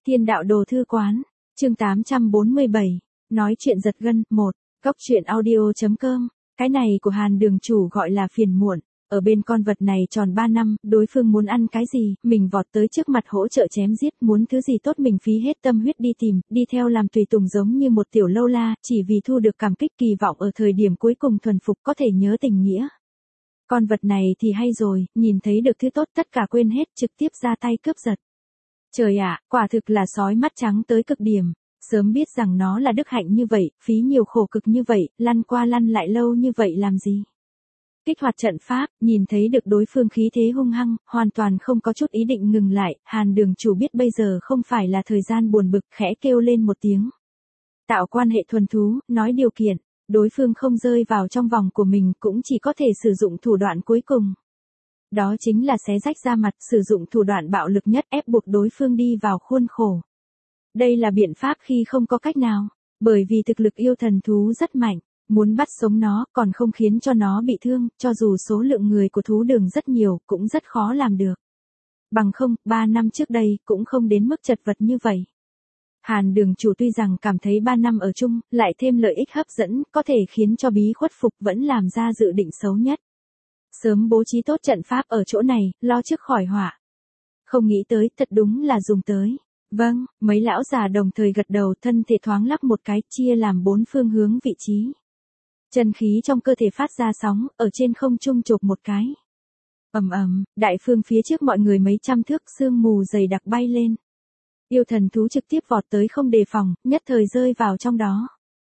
Thiên đạo đồ thư quán, chương 847, nói chuyện giật gân, 1, Cóc truyện audio.com, cái này của Hàn đường chủ gọi là phiền muộn, ở bên con vật này tròn 3 năm, đối phương muốn ăn cái gì, mình vọt tới trước mặt hỗ trợ chém giết, muốn thứ gì tốt mình phí hết tâm huyết đi tìm, đi theo làm tùy tùng giống như một tiểu lâu la, chỉ vì thu được cảm kích kỳ vọng ở thời điểm cuối cùng thuần phục có thể nhớ tình nghĩa. Con vật này thì hay rồi, nhìn thấy được thứ tốt tất cả quên hết trực tiếp ra tay cướp giật. Trời ạ, quả thực là sói mắt trắng tới cực điểm, sớm biết rằng nó là đức hạnh như vậy, phí nhiều khổ cực như vậy, lăn qua lăn lại lâu như vậy làm gì. Kích hoạt trận pháp, nhìn thấy được đối phương khí thế hung hăng, hoàn toàn không có chút ý định ngừng lại, Hàn đường chủ biết bây giờ không phải là thời gian buồn bực, khẽ kêu lên một tiếng. Tạo quan hệ thuần thú, nói điều kiện, đối phương không rơi vào trong vòng của mình cũng chỉ có thể sử dụng thủ đoạn cuối cùng. Đó chính là xé rách da mặt, sử dụng thủ đoạn bạo lực nhất ép buộc đối phương đi vào khuôn khổ. Đây là biện pháp khi không có cách nào, bởi vì thực lực yêu thần thú rất mạnh, muốn bắt sống nó còn không khiến cho nó bị thương, cho dù số lượng người của thú đường rất nhiều cũng rất khó làm được. Bằng không, 3 năm trước đây cũng không đến mức chật vật như vậy. Hàn đường chủ tuy rằng cảm thấy 3 năm ở chung, lại thêm lợi ích hấp dẫn, có thể khiến cho bí khuất phục vẫn làm ra dự định xấu nhất. Sớm bố trí tốt trận pháp ở chỗ này, lo trước khỏi họa. Không nghĩ tới, thật đúng là dùng tới. Vâng, mấy lão già đồng thời gật đầu, thân thể thoáng lắc một cái, chia làm 4 phương hướng vị trí. Chân khí trong cơ thể phát ra sóng, ở trên không trung chộp một cái. Ầm ầm, đại phương phía trước mọi người mấy trăm thước, sương mù dày đặc bay lên. Yêu thần thú trực tiếp vọt tới không đề phòng, nhất thời rơi vào trong đó.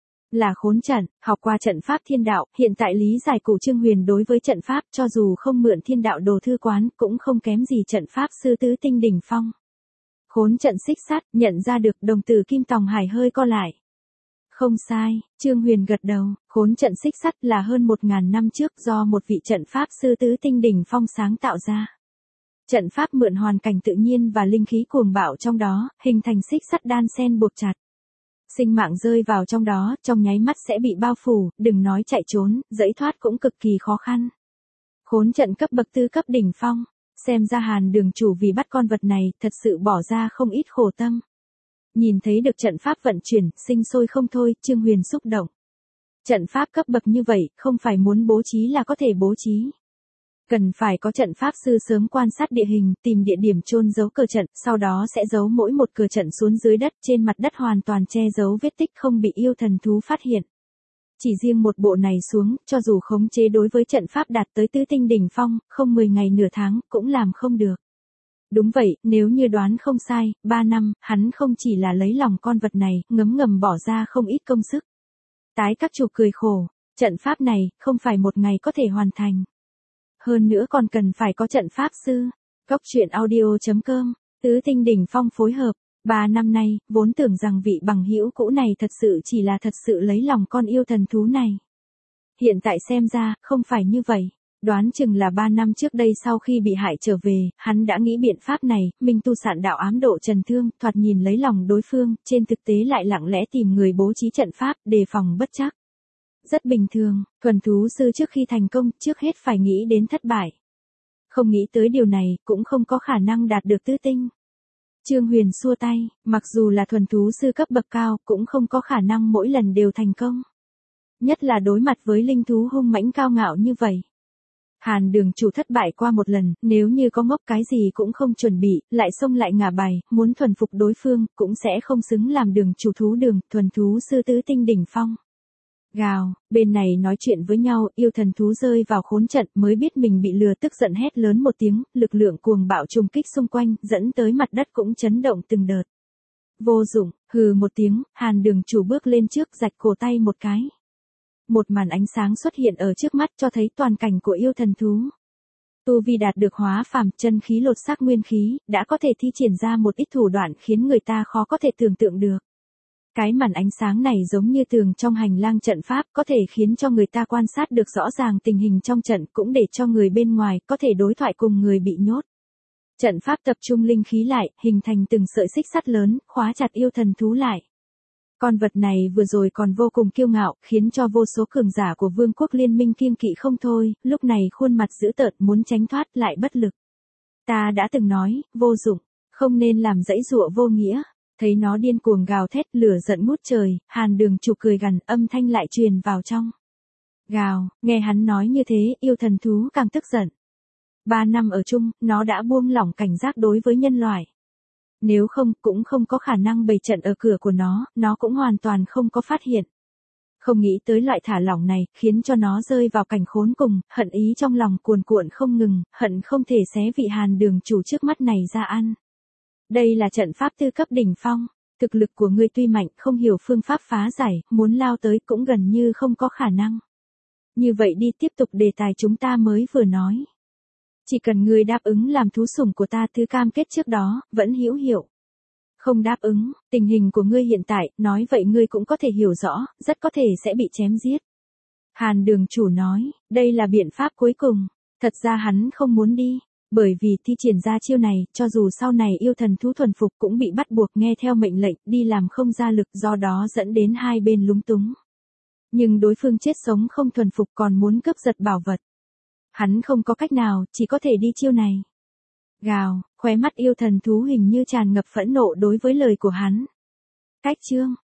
Là khốn trận, học qua trận pháp thiên đạo, hiện tại lý giải của Trương Huyền đối với trận pháp cho dù không mượn thiên đạo đồ thư quán cũng không kém gì trận pháp sư tứ tinh đỉnh phong. Khốn trận xích sắt, nhận ra được, đồng tử Kim Tòng Hải hơi co lại. Không sai, Trương Huyền gật đầu, khốn trận xích sắt là hơn 1000 năm trước do một vị trận pháp sư tứ tinh đỉnh phong sáng tạo ra. Trận pháp mượn hoàn cảnh tự nhiên và linh khí cuồng bạo trong đó, hình thành xích sắt đan xen buộc chặt. Sinh mạng rơi vào trong đó, trong nháy mắt sẽ bị bao phủ, đừng nói chạy trốn, giãy thoát cũng cực kỳ khó khăn. Khốn trận cấp bậc tư cấp đỉnh phong, xem ra Hàn đường chủ vì bắt con vật này, thật sự bỏ ra không ít khổ tâm. Nhìn thấy được trận pháp vận chuyển, sinh sôi không thôi, Trương Huyền xúc động. Trận pháp cấp bậc như vậy, không phải muốn bố trí là có thể bố trí. Cần phải có trận pháp sư sớm quan sát địa hình, tìm địa điểm chôn giấu cờ trận, sau đó sẽ giấu mỗi một cờ trận xuống dưới đất, trên mặt đất hoàn toàn che giấu vết tích không bị yêu thần thú phát hiện. Chỉ riêng một bộ này xuống, cho dù khống chế đối với trận pháp đạt tới tứ tinh đỉnh phong, không 10 ngày nửa tháng, cũng làm không được. Đúng vậy, nếu như đoán không sai, 3 năm, hắn không chỉ là lấy lòng con vật này, ngấm ngầm bỏ ra không ít công sức. Tái các chủ cười khổ, trận pháp này, không phải một ngày có thể hoàn thành. Hơn nữa còn cần phải có trận pháp sư. Cóc truyện audio.com, tứ tinh đỉnh phong phối hợp. 3 năm nay, vốn tưởng rằng vị bằng hữu cũ này thật sự chỉ là thật sự lấy lòng con yêu thần thú này. Hiện tại xem ra, không phải như vậy. Đoán chừng là 3 năm trước đây sau khi bị hại trở về, hắn đã nghĩ biện pháp này, minh tu sạn đạo ám độ trần thương, thoạt nhìn lấy lòng đối phương, trên thực tế lại lặng lẽ tìm người bố trí trận pháp, đề phòng bất trắc. Rất bình thường, thuần thú sư trước khi thành công, trước hết phải nghĩ đến thất bại. Không nghĩ tới điều này, cũng không có khả năng đạt được tứ tinh. Trương Huyền xua tay, mặc dù là thuần thú sư cấp bậc cao, cũng không có khả năng mỗi lần đều thành công. Nhất là đối mặt với linh thú hung mãnh cao ngạo như vậy. Hàn đường chủ thất bại qua một lần, nếu như có ngốc cái gì cũng không chuẩn bị, lại xông lại ngả bài, muốn thuần phục đối phương, cũng sẽ không xứng làm đường chủ thú đường, thuần thú sư tứ tinh đỉnh phong. Gào, bên này nói chuyện với nhau, yêu thần thú rơi vào khốn trận mới biết mình bị lừa, tức giận hét lớn một tiếng, lực lượng cuồng bạo trùng kích xung quanh, dẫn tới mặt đất cũng chấn động từng đợt. Vô dụng, hừ một tiếng, Hàn đường chủ bước lên trước rạch cổ tay một cái. Một màn ánh sáng xuất hiện ở trước mắt cho thấy toàn cảnh của yêu thần thú. Tu vi đạt được hóa phàm, chân khí lột xác nguyên khí, đã có thể thi triển ra một ít thủ đoạn khiến người ta khó có thể tưởng tượng được. Cái màn ánh sáng này giống như tường trong hành lang trận pháp, có thể khiến cho người ta quan sát được rõ ràng tình hình trong trận, cũng để cho người bên ngoài có thể đối thoại cùng người bị nhốt. Trận pháp tập trung linh khí lại, hình thành từng sợi xích sắt lớn, khóa chặt yêu thần thú lại. Con vật này vừa rồi còn vô cùng kiêu ngạo, khiến cho vô số cường giả của vương quốc liên minh kiêng kỵ không thôi, lúc này khuôn mặt dữ tợn muốn tránh thoát lại bất lực. Ta đã từng nói, vô dụng, không nên làm dãy dụa vô nghĩa. Thấy nó điên cuồng gào thét lửa giận ngút trời, Hàn Đường Chủ cười gằn, âm thanh lại truyền vào trong. Gào, nghe hắn nói như thế, yêu thần thú càng tức giận. 3 năm ở chung, nó đã buông lỏng cảnh giác đối với nhân loại. Nếu không, cũng không có khả năng bày trận ở cửa của nó cũng hoàn toàn không có phát hiện. Không nghĩ tới loại thả lỏng này, khiến cho nó rơi vào cảnh khốn cùng, hận ý trong lòng cuồn cuộn không ngừng, hận không thể xé vị Hàn Đường Chủ trước mắt này ra ăn. Đây là trận pháp tư cấp đỉnh phong, thực lực của ngươi tuy mạnh, không hiểu phương pháp phá giải, muốn lao tới cũng gần như không có khả năng. Như vậy đi, tiếp tục đề tài chúng ta mới vừa nói. Chỉ cần ngươi đáp ứng làm thú sủng của ta, thứ cam kết trước đó, vẫn hữu hiệu. Không đáp ứng, tình hình của ngươi hiện tại, nói vậy ngươi cũng có thể hiểu rõ, rất có thể sẽ bị chém giết. Hàn Đường Chủ nói, đây là biện pháp cuối cùng. Thật ra hắn không muốn đi, bởi vì thi triển ra chiêu này, cho dù sau này yêu thần thú thuần phục cũng bị bắt buộc nghe theo mệnh lệnh, đi làm không ra lực, do đó dẫn đến hai bên lúng túng. Nhưng đối phương chết sống không thuần phục còn muốn cướp giật bảo vật. Hắn không có cách nào, chỉ có thể đi chiêu này. Gào, khóe mắt yêu thần thú hình như tràn ngập phẫn nộ đối với lời của hắn. Cách chương